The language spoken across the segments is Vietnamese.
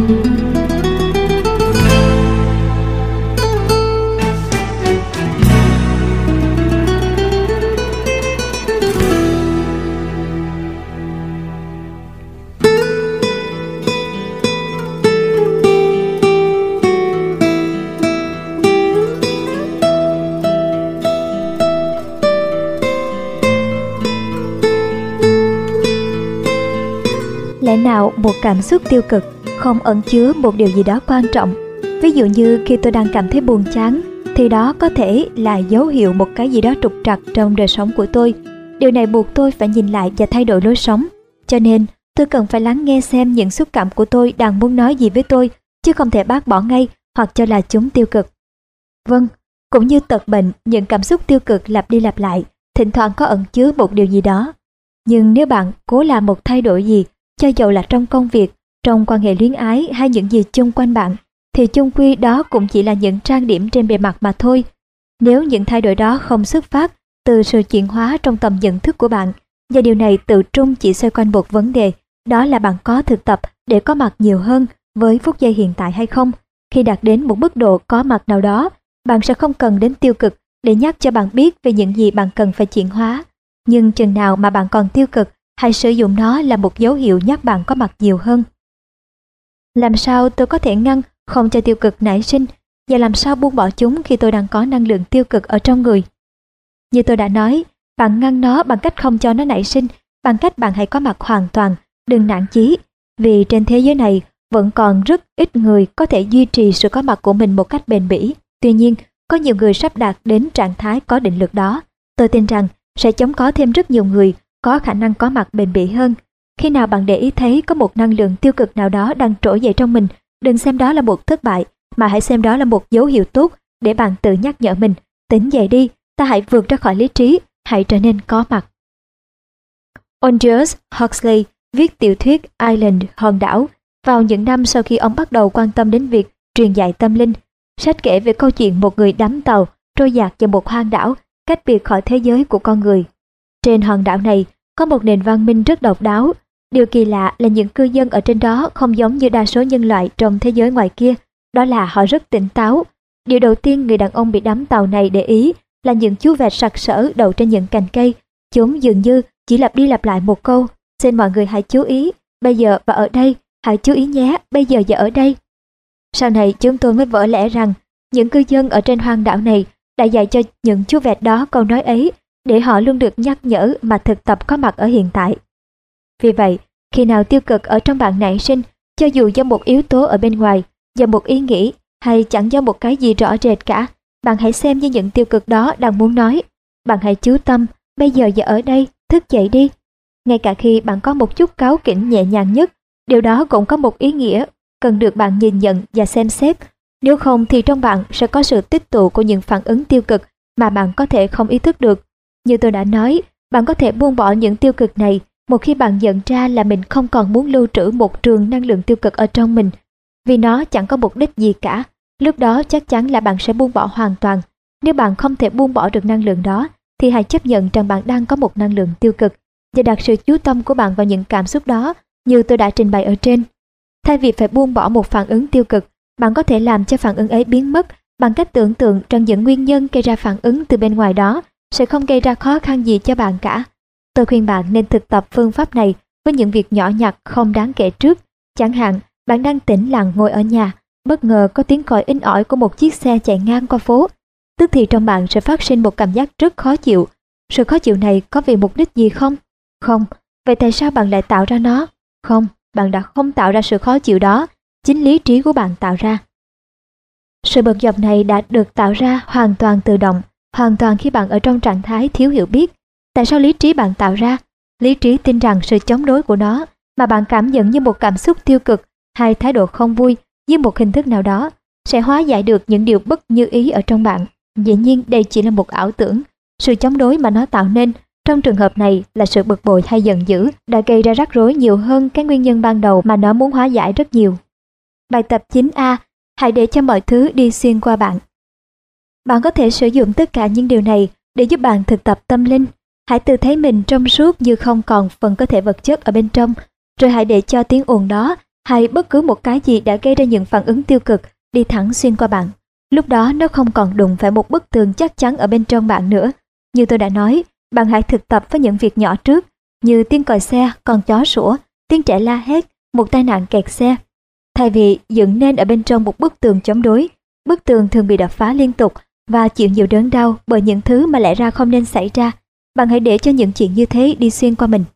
Lẽ nào một cảm xúc tiêu cực không ẩn chứa một điều gì đó quan trọng? Ví dụ như khi tôi đang cảm thấy buồn chán, thì đó có thể là dấu hiệu một cái gì đó trục trặc trong đời sống của tôi. Điều này buộc tôi phải nhìn lại và thay đổi lối sống. Cho nên, tôi cần phải lắng nghe xem những xúc cảm của tôi đang muốn nói gì với tôi, chứ không thể bác bỏ ngay hoặc cho là chúng tiêu cực. Vâng, cũng như tật bệnh, những cảm xúc tiêu cực lặp đi lặp lại, thỉnh thoảng có ẩn chứa một điều gì đó. Nhưng nếu bạn cố làm một thay đổi gì, cho dầu là trong công việc, trong quan hệ luyến ái hay những gì chung quanh bạn, thì chung quy đó cũng chỉ là những trang điểm trên bề mặt mà thôi. Nếu những thay đổi đó không xuất phát từ sự chuyển hóa trong tầm nhận thức của bạn, và điều này tự trung chỉ xoay quanh một vấn đề, đó là bạn có thực tập để có mặt nhiều hơn với phút giây hiện tại hay không. Khi đạt đến một mức độ có mặt nào đó, bạn sẽ không cần đến tiêu cực để nhắc cho bạn biết về những gì bạn cần phải chuyển hóa. Nhưng chừng nào mà bạn còn tiêu cực, hãy sử dụng nó là một dấu hiệu nhắc bạn có mặt nhiều hơn. Làm sao tôi có thể ngăn không cho tiêu cực nảy sinh, và làm sao buông bỏ chúng khi tôi đang có năng lượng tiêu cực ở trong người? Như tôi đã nói, bạn ngăn nó bằng cách không cho nó nảy sinh, bằng cách bạn hãy có mặt hoàn toàn, đừng nản chí, vì trên thế giới này vẫn còn rất ít người có thể duy trì sự có mặt của mình một cách bền bỉ. Tuy nhiên, có nhiều người sắp đạt đến trạng thái có định lực đó. Tôi tin rằng sẽ chống có thêm rất nhiều người có khả năng có mặt bền bỉ hơn. Khi nào bạn để ý thấy có một năng lượng tiêu cực nào đó đang trỗi dậy trong mình, đừng xem đó là một thất bại, mà hãy xem đó là một dấu hiệu tốt để bạn tự nhắc nhở mình, tỉnh dậy đi, ta hãy vượt ra khỏi lý trí, hãy trở nên có mặt. Aldous Huxley viết tiểu thuyết Island, hòn đảo, vào những năm sau khi ông bắt đầu quan tâm đến việc truyền dạy tâm linh. Sách kể về câu chuyện một người đắm tàu trôi dạt vào một hoang đảo cách biệt khỏi thế giới của con người. Trên hòn đảo này có một nền văn minh rất độc đáo. Điều kỳ lạ là những cư dân ở trên đó không giống như đa số nhân loại trong thế giới ngoài kia, đó là họ rất tỉnh táo. Điều đầu tiên người đàn ông bị đắm tàu này để ý là những chú vẹt sặc sỡ đậu trên những cành cây. Chúng dường như chỉ lặp đi lặp lại một câu: xin mọi người hãy chú ý, bây giờ và ở đây, hãy chú ý nhé, bây giờ và ở đây. Sau này chúng tôi mới vỡ lẽ rằng những cư dân ở trên hoang đảo này đã dạy cho những chú vẹt đó câu nói ấy để họ luôn được nhắc nhở mà thực tập có mặt ở hiện tại. Vì vậy, khi nào tiêu cực ở trong bạn nảy sinh, cho dù do một yếu tố ở bên ngoài, do một ý nghĩ hay chẳng do một cái gì rõ rệt cả, bạn hãy xem như những tiêu cực đó đang muốn nói. Bạn hãy chú tâm, bây giờ và ở đây, thức dậy đi. Ngay cả khi bạn có một chút cáu kỉnh nhẹ nhàng nhất, điều đó cũng có một ý nghĩa cần được bạn nhìn nhận và xem xét. Nếu không thì trong bạn sẽ có sự tích tụ của những phản ứng tiêu cực mà bạn có thể không ý thức được. Như tôi đã nói, bạn có thể buông bỏ những tiêu cực này một khi bạn nhận ra là mình không còn muốn lưu trữ một trường năng lượng tiêu cực ở trong mình, vì nó chẳng có mục đích gì cả. Lúc đó chắc chắn là bạn sẽ buông bỏ hoàn toàn. Nếu bạn không thể buông bỏ được năng lượng đó, thì hãy chấp nhận rằng bạn đang có một năng lượng tiêu cực và đặt sự chú tâm của bạn vào những cảm xúc đó như tôi đã trình bày ở trên. Thay vì phải buông bỏ một phản ứng tiêu cực, bạn có thể làm cho phản ứng ấy biến mất bằng cách tưởng tượng rằng những nguyên nhân gây ra phản ứng từ bên ngoài đó sẽ không gây ra khó khăn gì cho bạn cả. Tôi khuyên bạn nên thực tập phương pháp này với những việc nhỏ nhặt không đáng kể trước. Chẳng hạn, bạn đang tĩnh lặng ngồi ở nhà, bất ngờ có tiếng còi inh ỏi của một chiếc xe chạy ngang qua phố. Tức thì trong bạn sẽ phát sinh một cảm giác rất khó chịu. Sự khó chịu này có vì mục đích gì không? Không. Vậy tại sao bạn lại tạo ra nó? Không, bạn đã không tạo ra sự khó chịu đó. Chính lý trí của bạn tạo ra. Sự bực dọc này đã được tạo ra hoàn toàn tự động, hoàn toàn khi bạn ở trong trạng thái thiếu hiểu biết. Tại sao lý trí bạn tạo ra? Lý trí tin rằng sự chống đối của nó mà bạn cảm nhận như một cảm xúc tiêu cực hay thái độ không vui với một hình thức nào đó sẽ hóa giải được những điều bất như ý ở trong bạn. Dĩ nhiên đây chỉ là một ảo tưởng. Sự chống đối mà nó tạo nên trong trường hợp này là sự bực bội hay giận dữ đã gây ra rắc rối nhiều hơn cái nguyên nhân ban đầu mà nó muốn hóa giải rất nhiều. Bài tập 9A. Hãy để cho mọi thứ đi xuyên qua bạn. Bạn có thể sử dụng tất cả những điều này để giúp bạn thực tập tâm linh. Hãy tự thấy mình trong suốt như không còn phần cơ thể vật chất ở bên trong, rồi hãy để cho tiếng ồn đó hay bất cứ một cái gì đã gây ra những phản ứng tiêu cực đi thẳng xuyên qua bạn. Lúc đó nó không còn đụng phải một bức tường chắc chắn ở bên trong bạn nữa. Như tôi đã nói, bạn hãy thực tập với những việc nhỏ trước, như tiếng còi xe, con chó sủa, tiếng trẻ la hét, một tai nạn kẹt xe. Thay vì dựng nên ở bên trong một bức tường chống đối, bức tường thường bị đập phá liên tục và chịu nhiều đớn đau bởi những thứ mà lẽ ra không nên xảy ra. Bạn hãy để cho những chuyện như thế đi xuyên qua mình.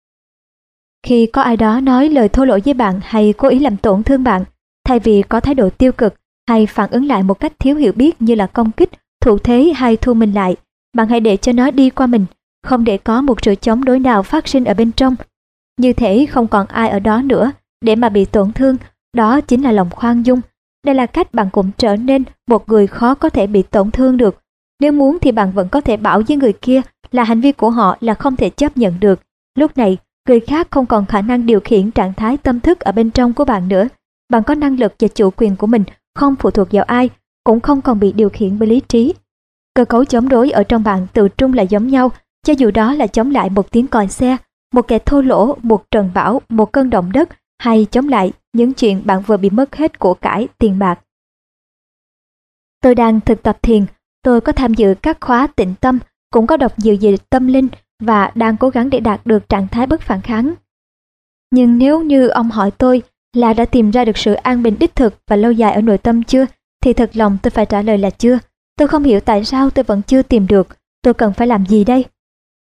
Khi có ai đó nói lời thô lỗ với bạn hay cố ý làm tổn thương bạn, thay vì có thái độ tiêu cực hay phản ứng lại một cách thiếu hiểu biết như là công kích, thủ thế hay thu mình lại, bạn hãy để cho nó đi qua mình, không để có một sự chống đối nào phát sinh ở bên trong. Như thể không còn ai ở đó nữa để mà bị tổn thương, đó chính là lòng khoan dung. Đây là cách bạn cũng trở nên một người khó có thể bị tổn thương được. Nếu muốn thì bạn vẫn có thể bảo với người kia là hành vi của họ là không thể chấp nhận được. Lúc này, người khác không còn khả năng điều khiển trạng thái tâm thức ở bên trong của bạn nữa. Bạn có năng lực và chủ quyền của mình, không phụ thuộc vào ai, cũng không còn bị điều khiển bởi lý trí. Cơ cấu chống đối ở trong bạn tự trung là giống nhau, cho dù đó là chống lại một tiếng còi xe, một kẻ thô lỗ, một trận bão, một cơn động đất, hay chống lại những chuyện bạn vừa bị mất hết của cải, tiền bạc. Tôi đang thực tập thiền, tôi có tham dự các khóa tịnh tâm, cũng có đọc nhiều về tâm linh và đang cố gắng để đạt được trạng thái bất phản kháng. Nhưng nếu như ông hỏi tôi là đã tìm ra được sự an bình đích thực và lâu dài ở nội tâm chưa, thì thật lòng tôi phải trả lời là chưa. Tôi không hiểu tại sao tôi vẫn chưa tìm được. Tôi cần phải làm gì đây?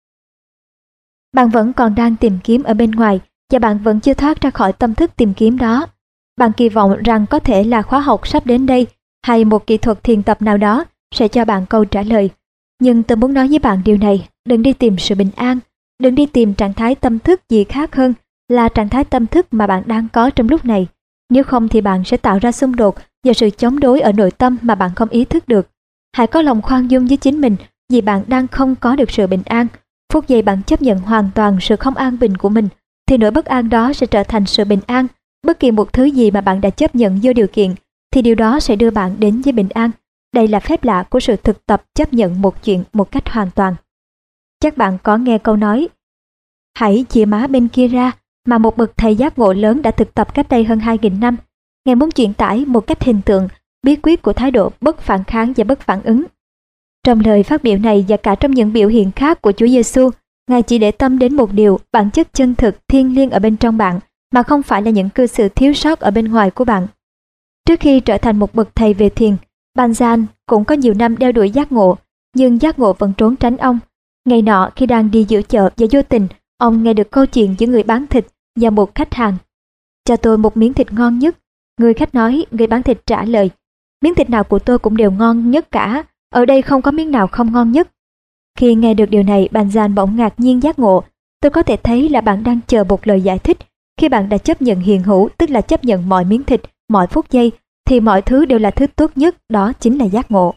Bạn vẫn còn đang tìm kiếm ở bên ngoài và bạn vẫn chưa thoát ra khỏi tâm thức tìm kiếm đó. Bạn kỳ vọng rằng có thể là khóa học sắp đến đây hay một kỹ thuật thiền tập nào đó sẽ cho bạn câu trả lời. Nhưng tôi muốn nói với bạn điều này, đừng đi tìm sự bình an, đừng đi tìm trạng thái tâm thức gì khác hơn là trạng thái tâm thức mà bạn đang có trong lúc này. Nếu không thì bạn sẽ tạo ra xung đột và sự chống đối ở nội tâm mà bạn không ý thức được. Hãy có lòng khoan dung với chính mình vì bạn đang không có được sự bình an. Phút giây bạn chấp nhận hoàn toàn sự không an bình của mình, thì nỗi bất an đó sẽ trở thành sự bình an. Bất kỳ một thứ gì mà bạn đã chấp nhận vô điều kiện, thì điều đó sẽ đưa bạn đến với bình an. Đây là phép lạ của sự thực tập chấp nhận một chuyện một cách hoàn toàn. Chắc bạn có nghe câu nói, hãy chìa má bên kia ra, mà một bậc thầy giác ngộ lớn đã thực tập cách đây hơn 2.000 năm. Ngài muốn truyền tải một cách hình tượng bí quyết của thái độ bất phản kháng và bất phản ứng. Trong lời phát biểu này và cả trong những biểu hiện khác của Chúa Giêsu, Ngài chỉ để tâm đến một điều, bản chất chân thực thiêng liêng ở bên trong bạn, mà không phải là những cư xử thiếu sót ở bên ngoài của bạn. Trước khi trở thành một bậc thầy về thiền, Banzan cũng có nhiều năm đeo đuổi giác ngộ, nhưng giác ngộ vẫn trốn tránh ông. Ngày nọ khi đang đi giữa chợ và vô tình, ông nghe được câu chuyện giữa người bán thịt và một khách hàng. Cho tôi một miếng thịt ngon nhất. Người khách nói, người bán thịt trả lời, miếng thịt nào của tôi cũng đều ngon nhất cả, ở đây không có miếng nào không ngon nhất. Khi nghe được điều này, Banzan bỗng ngạc nhiên giác ngộ. Tôi có thể thấy là bạn đang chờ một lời giải thích. Khi bạn đã chấp nhận hiện hữu, tức là chấp nhận mọi miếng thịt, mọi phút giây, thì mọi thứ đều là thứ tốt nhất, đó chính là giác ngộ.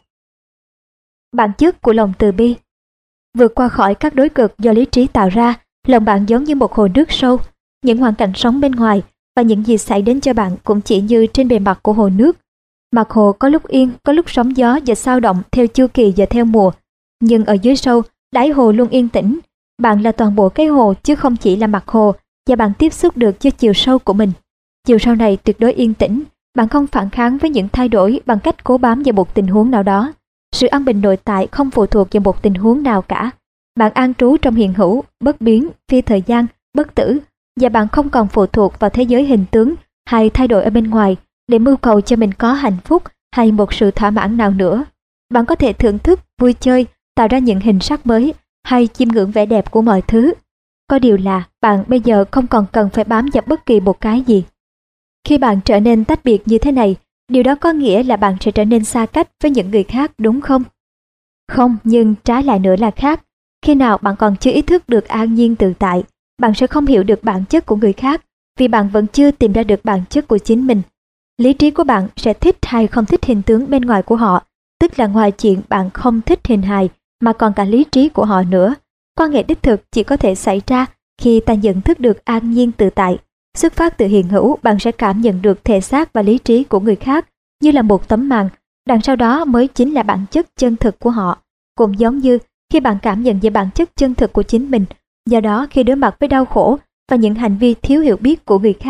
Bản chất của lòng từ bi. Vượt qua khỏi các đối cực do lý trí tạo ra, lòng bạn giống như một hồ nước sâu. Những hoàn cảnh sống bên ngoài và những gì xảy đến cho bạn cũng chỉ như trên bề mặt của hồ nước. Mặt hồ có lúc yên, có lúc sóng gió và xao động theo chu kỳ và theo mùa. Nhưng ở dưới sâu, đáy hồ luôn yên tĩnh. Bạn là toàn bộ cái hồ chứ không chỉ là mặt hồ, và bạn tiếp xúc được với chiều sâu của mình. Chiều sâu này tuyệt đối yên tĩnh. Bạn không phản kháng với những thay đổi bằng cách cố bám vào một tình huống nào đó. Sự an bình nội tại không phụ thuộc vào một tình huống nào cả. Bạn an trú trong hiện hữu, bất biến, phi thời gian, bất tử, và bạn không còn phụ thuộc vào thế giới hình tướng hay thay đổi ở bên ngoài để mưu cầu cho mình có hạnh phúc hay một sự thỏa mãn nào nữa. Bạn có thể thưởng thức, vui chơi, tạo ra những hình sắc mới hay chiêm ngưỡng vẻ đẹp của mọi thứ. Có điều là bạn bây giờ không còn cần phải bám vào bất kỳ một cái gì. Khi bạn trở nên tách biệt như thế này, điều đó có nghĩa là bạn sẽ trở nên xa cách với những người khác, đúng không? Không, nhưng trái lại nữa là khác. Khi nào bạn còn chưa ý thức được an nhiên tự tại, bạn sẽ không hiểu được bản chất của người khác, vì bạn vẫn chưa tìm ra được bản chất của chính mình. Lý trí của bạn sẽ thích hay không thích hình tướng bên ngoài của họ, tức là ngoài chuyện bạn không thích hình hài, mà còn cả lý trí của họ nữa. Quan hệ đích thực chỉ có thể xảy ra khi ta nhận thức được an nhiên tự tại. Xuất phát từ hiện hữu, bạn sẽ cảm nhận được thể xác và lý trí của người khác như là một tấm màn, đằng sau đó mới chính là bản chất chân thực của họ. Cũng giống như khi bạn cảm nhận về bản chất chân thực của chính mình, do đó khi đối mặt với đau khổ và những hành vi thiếu hiểu biết của người khác,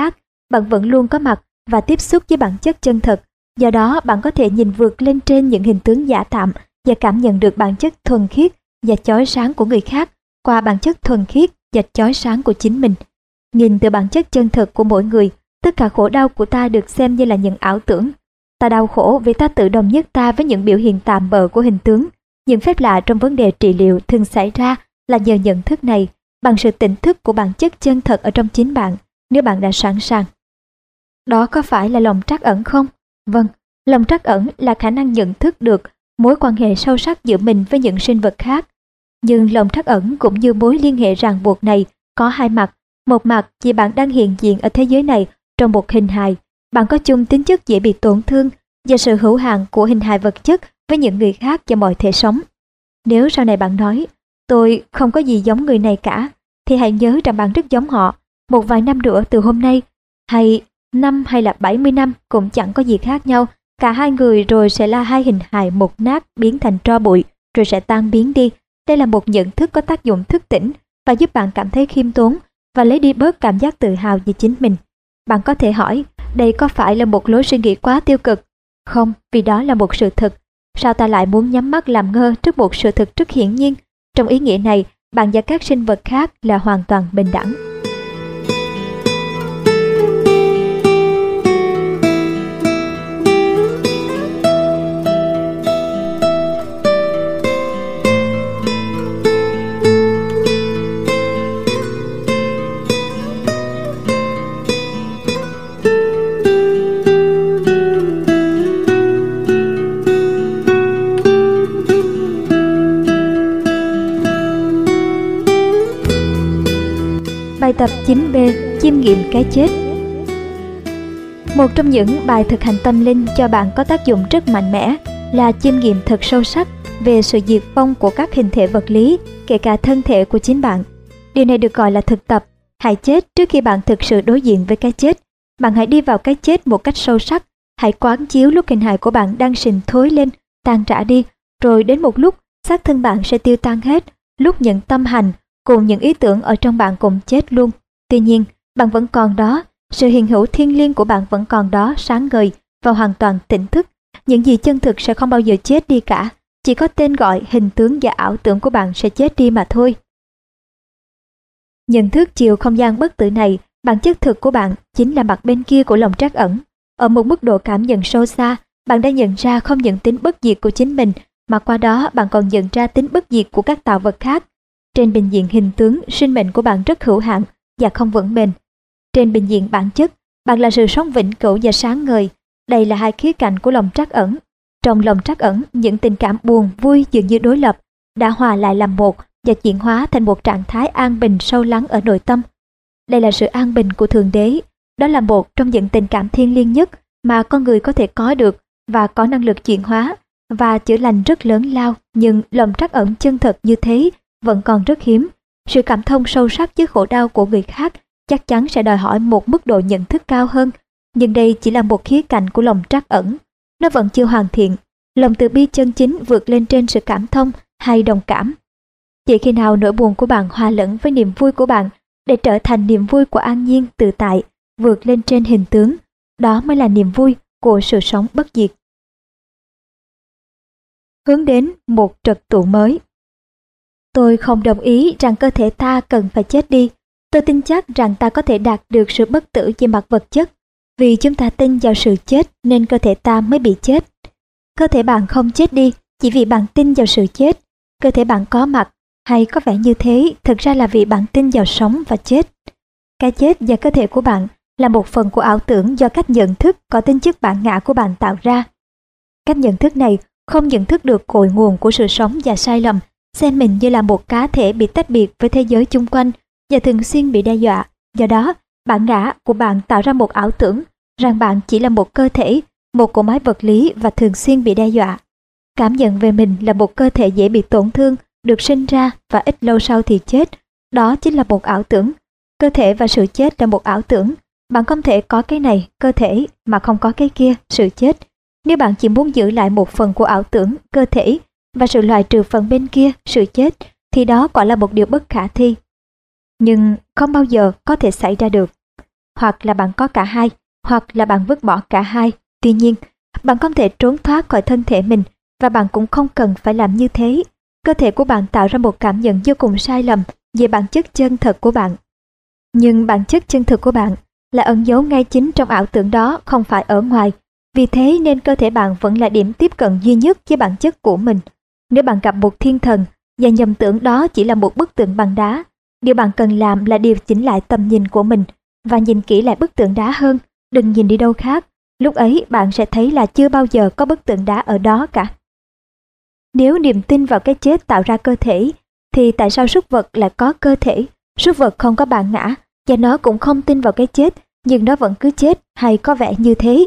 bạn vẫn luôn có mặt và tiếp xúc với bản chất chân thật. Do đó, bạn có thể nhìn vượt lên trên những hình tướng giả tạm và cảm nhận được bản chất thuần khiết và chói sáng của người khác qua bản chất thuần khiết và chói sáng của chính mình. Nhìn từ bản chất chân thật của mỗi người, tất cả khổ đau của ta được xem như là những ảo tưởng. Ta đau khổ vì ta tự đồng nhất ta với những biểu hiện tạm bợ của hình tướng. Những phép lạ trong vấn đề trị liệu thường xảy ra là nhờ nhận thức này, bằng sự tỉnh thức của bản chất chân thật ở trong chính bạn, nếu bạn đã sẵn sàng. Đó có phải là lòng trắc ẩn không? Vâng, lòng trắc ẩn là khả năng nhận thức được mối quan hệ sâu sắc giữa mình với những sinh vật khác. Nhưng lòng trắc ẩn cũng như mối liên hệ ràng buộc này có hai mặt. Một mặt vì bạn đang hiện diện ở thế giới này trong một hình hài, bạn có chung tính chất dễ bị tổn thương và sự hữu hạn của hình hài vật chất với những người khác và mọi thể sống. Nếu sau này bạn nói, tôi không có gì giống người này cả, thì hãy nhớ rằng bạn rất giống họ. Một vài năm nữa từ hôm nay, hay 5 hay là 70 năm cũng chẳng có gì khác nhau. Cả hai người rồi sẽ là hai hình hài mục nát biến thành tro bụi, rồi sẽ tan biến đi. Đây là một nhận thức có tác dụng thức tỉnh và giúp bạn cảm thấy khiêm tốn và lấy đi bớt cảm giác tự hào về chính mình. Bạn có thể hỏi, đây có phải là một lối suy nghĩ quá tiêu cực? Không, vì đó là một sự thực. Sao ta lại muốn nhắm mắt làm ngơ trước một sự thực rất hiển nhiên? Trong ý nghĩa này, bạn và các sinh vật khác là hoàn toàn bình đẳng. Bài tập 9B, chiêm nghiệm cái chết. Một trong những bài thực hành tâm linh cho bạn có tác dụng rất mạnh mẽ là chiêm nghiệm thật sâu sắc về sự diệt vong của các hình thể vật lý, kể cả thân thể của chính bạn. Điều này được gọi là thực tập. Hãy chết trước khi bạn thực sự đối diện với cái chết. Bạn hãy đi vào cái chết một cách sâu sắc. Hãy quán chiếu lúc hình hài của bạn đang sình thối lên, tan rã đi, rồi đến một lúc xác thân bạn sẽ tiêu tan hết, lúc những tâm hành cùng những ý tưởng ở trong bạn cùng chết luôn. Tuy nhiên, bạn vẫn còn đó, sự hiện hữu thiêng liêng của bạn vẫn còn đó, sáng ngời và hoàn toàn tỉnh thức. Những gì chân thực sẽ không bao giờ chết đi cả, chỉ có tên gọi, hình tướng và ảo tưởng của bạn sẽ chết đi mà thôi. Nhận thức chiều không gian bất tử này, bản chất thực của bạn chính là mặt bên kia của lòng trắc ẩn. Ở một mức độ cảm nhận sâu xa, bạn đã nhận ra không những tính bất diệt của chính mình, mà qua đó bạn còn nhận ra tính bất diệt của các tạo vật khác. Trên bình diện hình tướng, sinh mệnh của bạn rất hữu hạn và không vững bền. Trên bình diện bản chất, bạn là sự sống vĩnh cửu và sáng ngời. Đây là hai khía cạnh của lòng trắc ẩn. Trong lòng trắc ẩn, những tình cảm buồn, vui dường như đối lập, đã hòa lại làm một và chuyển hóa thành một trạng thái an bình sâu lắng ở nội tâm. Đây là sự an bình của Thượng Đế. Đó là một trong những tình cảm thiêng liêng nhất mà con người có thể có được và có năng lực chuyển hóa và chữa lành rất lớn lao. Nhưng lòng trắc ẩn chân thật như thế vẫn còn rất hiếm. Sự cảm thông sâu sắc với khổ đau của người khác chắc chắn sẽ đòi hỏi một mức độ nhận thức cao hơn. Nhưng đây chỉ là một khía cạnh của lòng trắc ẩn. Nó vẫn chưa hoàn thiện. Lòng từ bi chân chính vượt lên trên sự cảm thông hay đồng cảm. Chỉ khi nào nỗi buồn của bạn hòa lẫn với niềm vui của bạn để trở thành niềm vui của an nhiên tự tại, vượt lên trên hình tướng, đó mới là niềm vui của sự sống bất diệt. Hướng đến một trật tự mới. Tôi không đồng ý rằng cơ thể ta cần phải chết đi. Tôi tin chắc rằng ta có thể đạt được sự bất tử về mặt vật chất. Vì chúng ta tin vào sự chết nên cơ thể ta mới bị chết. Cơ thể bạn không chết đi chỉ vì bạn tin vào sự chết. Cơ thể bạn có mặt hay có vẻ như thế thực ra là vì bạn tin vào sống và chết. Cái chết và cơ thể của bạn là một phần của ảo tưởng do cách nhận thức có tính chất bản ngã của bạn tạo ra. Cách nhận thức này không nhận thức được cội nguồn của sự sống và sai lầm, xem mình như là một cá thể bị tách biệt với thế giới chung quanh và thường xuyên bị đe dọa. Do đó, bản ngã của bạn tạo ra một ảo tưởng rằng bạn chỉ là một cơ thể, một cỗ máy vật lý và thường xuyên bị đe dọa. Cảm nhận về mình là một cơ thể dễ bị tổn thương, được sinh ra và ít lâu sau thì chết. Đó chính là một ảo tưởng. Cơ thể và sự chết là một ảo tưởng. Bạn không thể có cái này, cơ thể, mà không có cái kia, sự chết. Nếu bạn chỉ muốn giữ lại một phần của ảo tưởng, cơ thể, và sự loại trừ phần bên kia, sự chết, thì đó quả là một điều bất khả thi. Nhưng không bao giờ có thể xảy ra được. hoặc là bạn có cả hai, hoặc là bạn vứt bỏ cả hai. Tuy nhiên, bạn không thể trốn thoát khỏi thân thể mình và bạn cũng không cần phải làm như thế. Cơ thể của bạn tạo ra một cảm nhận vô cùng sai lầm về bản chất chân thật của bạn. Nhưng bản chất chân thực của bạn là ẩn giấu ngay chính trong ảo tưởng đó, không phải ở ngoài. Vì thế nên cơ thể bạn vẫn là điểm tiếp cận duy nhất với bản chất của mình. Nếu bạn gặp một thiên thần và nhầm tưởng đó chỉ là một bức tượng bằng đá, điều bạn cần làm là điều chỉnh lại tầm nhìn của mình và nhìn kỹ lại bức tượng đá hơn, đừng nhìn đi đâu khác. Lúc ấy bạn sẽ thấy là chưa bao giờ có bức tượng đá ở đó cả. Nếu niềm tin vào cái chết tạo ra cơ thể, thì tại sao súc vật lại có cơ thể? Súc vật không có bản ngã và nó cũng không tin vào cái chết, nhưng nó vẫn cứ chết hay có vẻ như thế.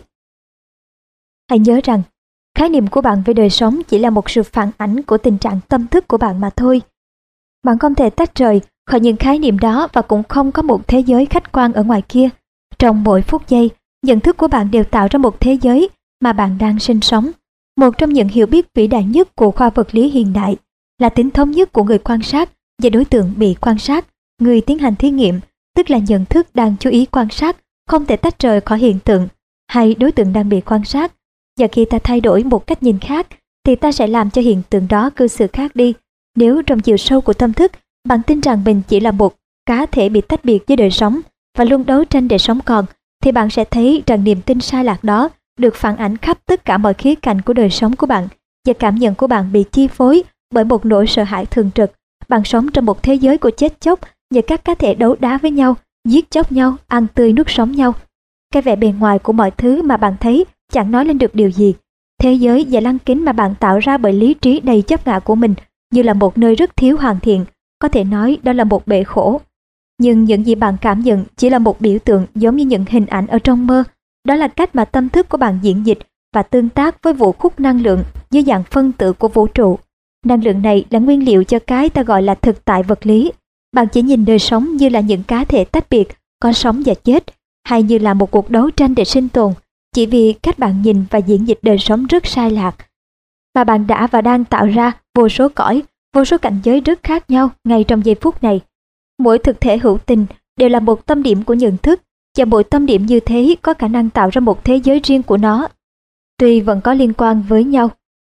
Hãy nhớ rằng, khái niệm của bạn về đời sống chỉ là một sự phản ảnh của tình trạng tâm thức của bạn mà thôi. Bạn không thể tách rời khỏi những khái niệm đó và cũng không có một thế giới khách quan ở ngoài kia. Trong mỗi phút giây, nhận thức của bạn đều tạo ra một thế giới mà bạn đang sinh sống. Một trong những hiểu biết vĩ đại nhất của khoa vật lý hiện đại là tính thống nhất của người quan sát và đối tượng bị quan sát, người tiến hành thí nghiệm, tức là nhận thức đang chú ý quan sát, không thể tách rời khỏi hiện tượng hay đối tượng đang bị quan sát. Và khi ta thay đổi một cách nhìn khác, thì ta sẽ làm cho hiện tượng đó cư xử khác đi. Nếu trong chiều sâu của tâm thức, bạn tin rằng mình chỉ là một cá thể bị tách biệt với đời sống và luôn đấu tranh để sống còn, thì bạn sẽ thấy rằng niềm tin sai lạc đó được phản ảnh khắp tất cả mọi khía cạnh của đời sống của bạn, và cảm nhận của bạn bị chi phối bởi một nỗi sợ hãi thường trực. Bạn sống trong một thế giới của chết chóc và các cá thể đấu đá với nhau, giết chóc nhau, ăn tươi nuốt sống nhau. Cái vẻ bề ngoài của mọi thứ mà bạn thấy chẳng nói lên được điều gì. Thế giới và lăng kính mà bạn tạo ra bởi lý trí đầy chấp ngã của mình như là một nơi rất thiếu hoàn thiện, có thể nói đó là một bể khổ. Nhưng những gì bạn cảm nhận chỉ là một biểu tượng giống như những hình ảnh ở trong mơ. Đó là cách mà tâm thức của bạn diễn dịch và tương tác với vũ khúc năng lượng dưới dạng phân tử của vũ trụ. Năng lượng này là nguyên liệu cho cái ta gọi là thực tại vật lý. Bạn chỉ nhìn đời sống như là những cá thể tách biệt, có sống và chết, hay như là một cuộc đấu tranh để sinh tồn, chỉ vì cách bạn nhìn và diễn dịch đời sống rất sai lạc. Mà bạn đã và đang tạo ra vô số cõi, vô số cảnh giới rất khác nhau ngay trong giây phút này. Mỗi thực thể hữu tình đều là một tâm điểm của nhận thức, và mỗi tâm điểm như thế có khả năng tạo ra một thế giới riêng của nó. Tuy vẫn có liên quan với nhau.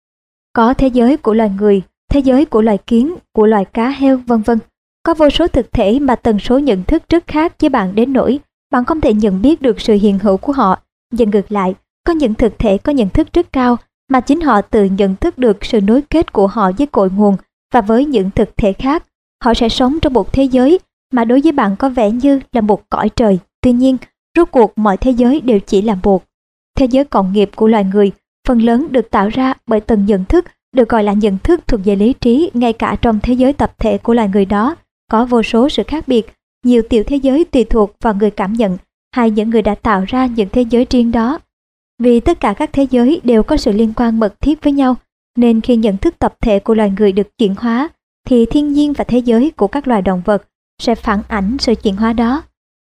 Có thế giới của loài người, thế giới của loài kiến, của loài cá heo, vân vân. Có vô số thực thể mà tần số nhận thức rất khác với bạn đến nỗi bạn không thể nhận biết được sự hiện hữu của họ. Và ngược lại, có những thực thể có nhận thức rất cao mà chính họ tự nhận thức được sự nối kết của họ với cội nguồn và với những thực thể khác. Họ sẽ sống trong một thế giới mà đối với bạn có vẻ như là một cõi trời. Tuy nhiên, rốt cuộc mọi thế giới đều chỉ là một. Thế giới cộng nghiệp của loài người phần lớn được tạo ra bởi từng nhận thức, được gọi là nhận thức thuộc về lý trí. Ngay cả trong thế giới tập thể của loài người đó có vô số sự khác biệt, nhiều tiểu thế giới tùy thuộc vào người cảm nhận hay những người đã tạo ra những thế giới riêng đó. Vì tất cả các thế giới đều có sự liên quan mật thiết với nhau, nên khi nhận thức tập thể của loài người được chuyển hóa, thì thiên nhiên và thế giới của các loài động vật sẽ phản ảnh sự chuyển hóa đó.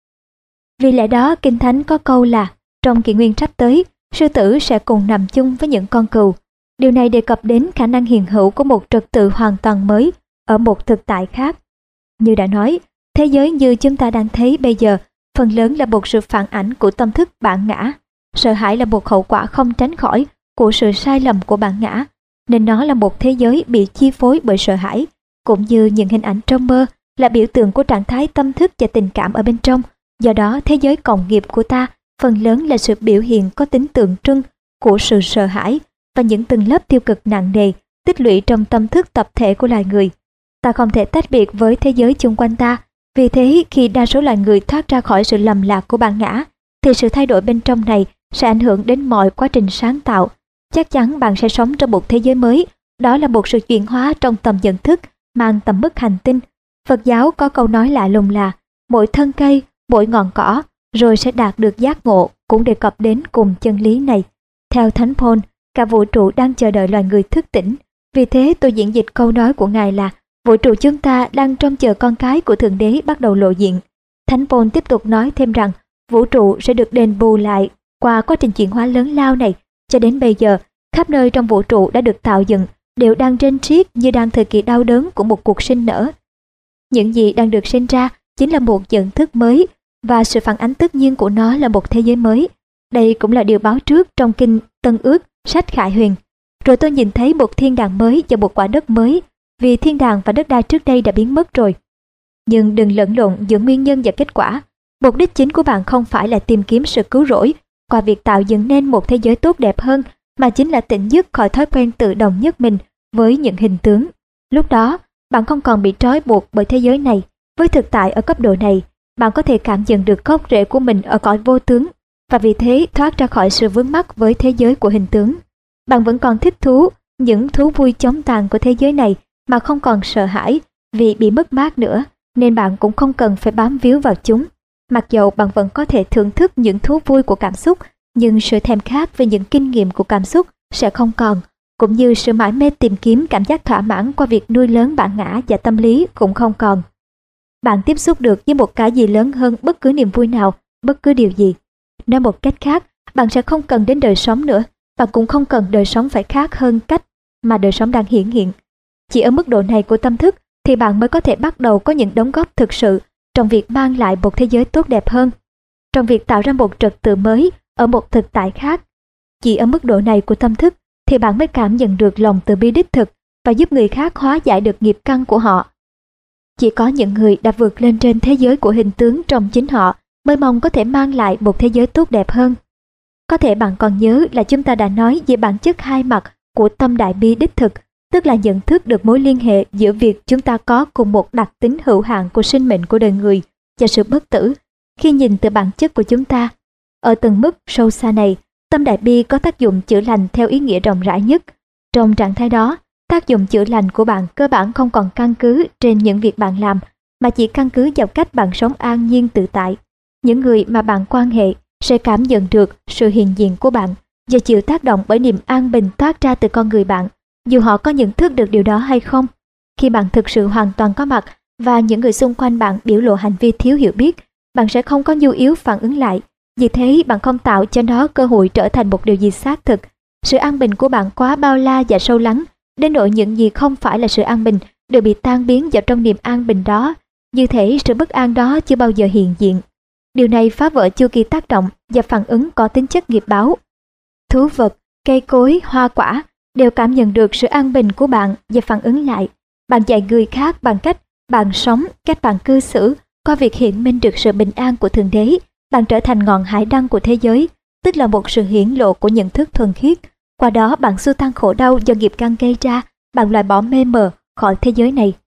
Vì lẽ đó, Kinh Thánh có câu là trong kỷ nguyên sắp tới, sư tử sẽ cùng nằm chung với những con cừu. Điều này đề cập đến khả năng hiện hữu của một trật tự hoàn toàn mới ở một thực tại khác. Như đã nói, thế giới như chúng ta đang thấy bây giờ phần lớn là một sự phản ảnh của tâm thức bản ngã. Sợ hãi là một hậu quả không tránh khỏi của sự sai lầm của bản ngã, nên nó là một thế giới bị chi phối bởi sợ hãi, cũng như những hình ảnh trong mơ là biểu tượng của trạng thái tâm thức và tình cảm ở bên trong. Do đó, thế giới cộng nghiệp của ta phần lớn là sự biểu hiện có tính tượng trưng của sự sợ hãi và những tầng lớp tiêu cực nặng nề tích lũy trong tâm thức tập thể của loài người. Ta không thể tách biệt với thế giới chung quanh ta. Vì thế, khi đa số loài người thoát ra khỏi sự lầm lạc của bản ngã, thì sự thay đổi bên trong này sẽ ảnh hưởng đến mọi quá trình sáng tạo. Chắc chắn bạn sẽ sống trong một thế giới mới. Đó là một sự chuyển hóa trong tầm nhận thức, mang tầm mức hành tinh. Phật giáo có câu nói lạ lùng là mỗi thân cây, mỗi ngọn cỏ, rồi sẽ đạt được giác ngộ, cũng đề cập đến cùng chân lý này. Theo Thánh Paul, cả vũ trụ đang chờ đợi loài người thức tỉnh. Vì thế tôi diễn dịch câu nói của Ngài là vũ trụ chúng ta đang trông chờ con cái của Thượng Đế bắt đầu lộ diện. Thánh Paul tiếp tục nói thêm rằng vũ trụ sẽ được đền bù lại qua quá trình chuyển hóa lớn lao này. Cho đến bây giờ, khắp nơi trong vũ trụ đã được tạo dựng đều đang rên xiết như đang thời kỳ đau đớn của một cuộc sinh nở. Những gì đang được sinh ra chính là một nhận thức mới, và sự phản ánh tất nhiên của nó là một thế giới mới. Đây cũng là điều báo trước trong kinh Tân Ước, sách Khải Huyền. Rồi tôi nhìn thấy một thiên đàng mới và một quả đất mới, vì thiên đàng và đất đai trước đây đã biến mất rồi. Nhưng đừng lẫn lộn giữa nguyên nhân và kết quả. Mục đích chính của bạn không phải là tìm kiếm sự cứu rỗi qua việc tạo dựng nên một thế giới tốt đẹp hơn, mà chính là tỉnh dứt khỏi thói quen tự đồng nhất mình với những hình tướng. Lúc đó, bạn không còn bị trói buộc bởi thế giới này. Với thực tại ở cấp độ này, bạn có thể cảm nhận được gốc rễ của mình ở cõi vô tướng, và vì thế thoát ra khỏi sự vướng mắc với thế giới của hình tướng. Bạn vẫn còn thích thú những thú vui chóng tàn của thế giới này mà không còn sợ hãi vì bị mất mát nữa, nên bạn cũng không cần phải bám víu vào chúng. Mặc dầu bạn vẫn có thể thưởng thức những thú vui của cảm xúc, nhưng sự thèm khát về những kinh nghiệm của cảm xúc sẽ không còn, cũng như sự mải mê tìm kiếm cảm giác thỏa mãn qua việc nuôi lớn bản ngã và tâm lý cũng không còn. Bạn tiếp xúc được với một cái gì lớn hơn bất cứ niềm vui nào, bất cứ điều gì. Nói một cách khác, bạn sẽ không cần đến đời sống nữa, bạn cũng không cần đời sống phải khác hơn cách mà đời sống đang hiển hiện. Chỉ ở mức độ này của tâm thức thì bạn mới có thể bắt đầu có những đóng góp thực sự trong việc mang lại một thế giới tốt đẹp hơn, trong việc tạo ra một trật tự mới ở một thực tại khác. Chỉ ở mức độ này của tâm thức thì bạn mới cảm nhận được lòng từ bi đích thực và giúp người khác hóa giải được nghiệp căn của họ. Chỉ có những người đã vượt lên trên thế giới của hình tướng trong chính họ mới mong có thể mang lại một thế giới tốt đẹp hơn. Có thể bạn còn nhớ là chúng ta đã nói về bản chất hai mặt của tâm đại bi đích thực, tức là nhận thức được mối liên hệ giữa việc chúng ta có cùng một đặc tính hữu hạn của sinh mệnh của đời người và sự bất tử. Khi nhìn từ bản chất của chúng ta, ở từng mức sâu xa này, tâm đại bi có tác dụng chữa lành theo ý nghĩa rộng rãi nhất. Trong trạng thái đó, tác dụng chữa lành của bạn cơ bản không còn căn cứ trên những việc bạn làm, mà chỉ căn cứ vào cách bạn sống an nhiên tự tại. Những người mà bạn quan hệ sẽ cảm nhận được sự hiện diện của bạn và chịu tác động bởi niềm an bình toát ra từ con người bạn, dù họ có nhận thức được điều đó hay không. Khi bạn thực sự hoàn toàn có mặt và những người xung quanh bạn biểu lộ hành vi thiếu hiểu biết, bạn sẽ không có nhu yếu phản ứng lại. Vì thế bạn không tạo cho nó cơ hội trở thành một điều gì xác thực. Sự an bình của bạn quá bao la và sâu lắng, đến nỗi những gì không phải là sự an bình đều bị tan biến vào trong niềm an bình đó, như thể sự bất an đó chưa bao giờ hiện diện. Điều này phá vỡ chu kỳ tác động và phản ứng có tính chất nghiệp báo. Thú vật, cây cối, hoa quả đều cảm nhận được sự an bình của bạn và phản ứng lại. Bạn dạy người khác bằng cách bạn sống, cách bạn cư xử, qua việc hiện minh được sự bình an của Thượng Đế. Bạn trở thành ngọn hải đăng của thế giới, tức là một sự hiển lộ của nhận thức thuần khiết. Qua đó bạn xua tan khổ đau do nghiệp căn gây ra, bạn loại bỏ mê mờ khỏi thế giới này.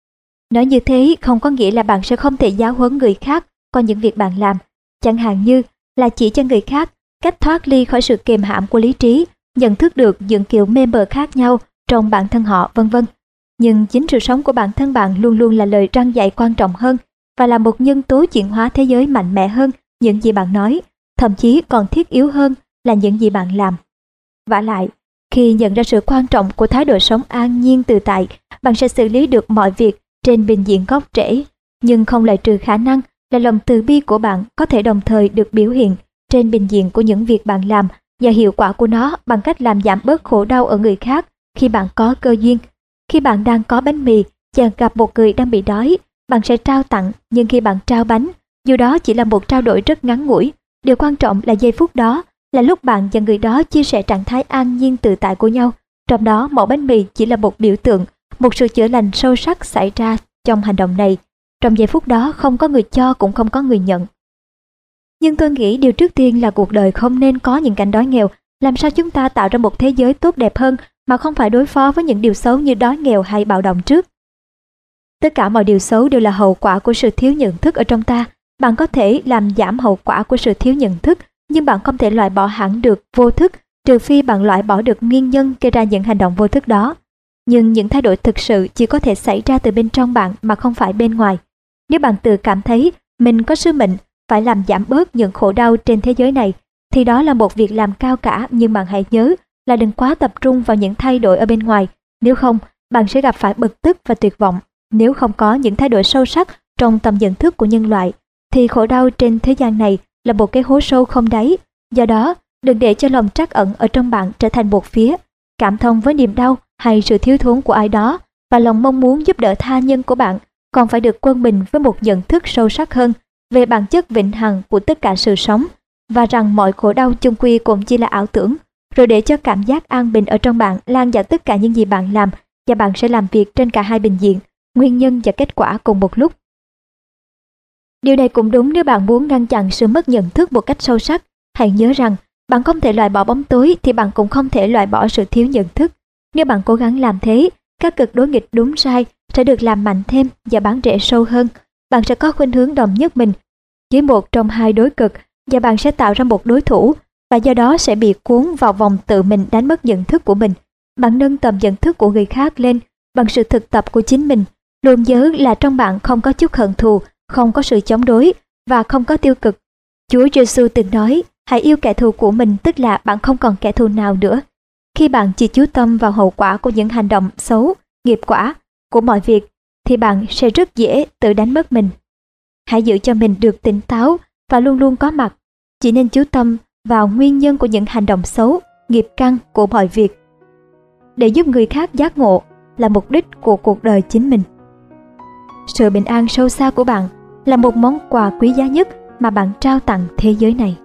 Nói như thế không có nghĩa là bạn sẽ không thể giáo huấn người khác qua những việc bạn làm, chẳng hạn như là chỉ cho người khác cách thoát ly khỏi sự kiềm hãm của lý trí, nhận thức được những kiểu mê mờ khác nhau trong bản thân họ, vân vân. Nhưng chính sự sống của bản thân bạn luôn luôn là lời răn dạy quan trọng hơn và là một nhân tố chuyển hóa thế giới mạnh mẽ hơn những gì bạn nói, thậm chí còn thiết yếu hơn là những gì bạn làm. Vả lại, khi nhận ra sự quan trọng của thái độ sống an nhiên tự tại, bạn sẽ xử lý được mọi việc trên bình diện gốc rễ, nhưng không loại trừ khả năng là lòng từ bi của bạn có thể đồng thời được biểu hiện trên bình diện của những việc bạn làm và hiệu quả của nó bằng cách làm giảm bớt khổ đau ở người khác khi bạn có cơ duyên. Khi bạn đang có bánh mì và gặp một người đang bị đói, bạn sẽ trao tặng, nhưng khi bạn trao bánh, dù đó chỉ là một trao đổi rất ngắn ngủi, điều quan trọng là giây phút đó, là lúc bạn và người đó chia sẻ trạng thái an nhiên tự tại của nhau. Trong đó, mẩu bánh mì chỉ là một biểu tượng, một sự chữa lành sâu sắc xảy ra trong hành động này. Trong giây phút đó không có người cho cũng không có người nhận. Nhưng tôi nghĩ điều trước tiên là cuộc đời không nên có những cảnh đói nghèo. Làm sao chúng ta tạo ra một thế giới tốt đẹp hơn mà không phải đối phó với những điều xấu như đói nghèo hay bạo động trước? Tất cả mọi điều xấu đều là hậu quả của sự thiếu nhận thức ở trong ta. Bạn có thể làm giảm hậu quả của sự thiếu nhận thức, nhưng bạn không thể loại bỏ hẳn được vô thức, trừ phi bạn loại bỏ được nguyên nhân gây ra những hành động vô thức đó. Nhưng những thay đổi thực sự chỉ có thể xảy ra từ bên trong bạn mà không phải bên ngoài. Nếu bạn tự cảm thấy mình có sứ mệnh phải làm giảm bớt những khổ đau trên thế giới này, thì đó là một việc làm cao cả, nhưng bạn hãy nhớ là đừng quá tập trung vào những thay đổi ở bên ngoài. Nếu không, bạn sẽ gặp phải bực tức và tuyệt vọng. Nếu không có những thay đổi sâu sắc trong tầm nhận thức của nhân loại, thì khổ đau trên thế gian này là một cái hố sâu không đáy. Do đó, đừng để cho lòng trắc ẩn ở trong bạn trở thành một phía, cảm thông với niềm đau hay sự thiếu thốn của ai đó, và lòng mong muốn giúp đỡ tha nhân của bạn còn phải được quân bình với một nhận thức sâu sắc hơn về bản chất vĩnh hằng của tất cả sự sống, và rằng mọi khổ đau chung quy cũng chỉ là ảo tưởng, rồi để cho cảm giác an bình ở trong bạn lan vào tất cả những gì bạn làm, và bạn sẽ làm việc trên cả hai bình diện, nguyên nhân và kết quả cùng một lúc. Điều này cũng đúng nếu bạn muốn ngăn chặn sự mất nhận thức một cách sâu sắc. Hãy nhớ rằng, bạn không thể loại bỏ bóng tối thì bạn cũng không thể loại bỏ sự thiếu nhận thức. Nếu bạn cố gắng làm thế, các cực đối nghịch đúng sai sẽ được làm mạnh thêm và bám rễ sâu hơn. Bạn sẽ có khuynh hướng đồng nhất mình với một trong hai đối cực, và bạn sẽ tạo ra một đối thủ, và do đó sẽ bị cuốn vào vòng tự mình đánh mất nhận thức của mình. Bạn nâng tầm nhận thức của người khác lên bằng sự thực tập của chính mình. Luôn nhớ là trong bạn không có chút hận thù, không có sự chống đối và không có tiêu cực. Chúa Giêsu từng nói, hãy yêu kẻ thù của mình, tức là bạn không còn kẻ thù nào nữa. Khi bạn chỉ chú tâm vào hậu quả của những hành động xấu, nghiệp quả của mọi việc, thì bạn sẽ rất dễ tự đánh mất mình. Hãy giữ cho mình được tỉnh táo và luôn luôn có mặt. Chỉ nên chú tâm vào nguyên nhân của những hành động xấu, nghiệp căn của mọi việc, để giúp người khác giác ngộ là mục đích của cuộc đời chính mình. Sự bình an sâu xa của bạn là một món quà quý giá nhất mà bạn trao tặng thế giới này.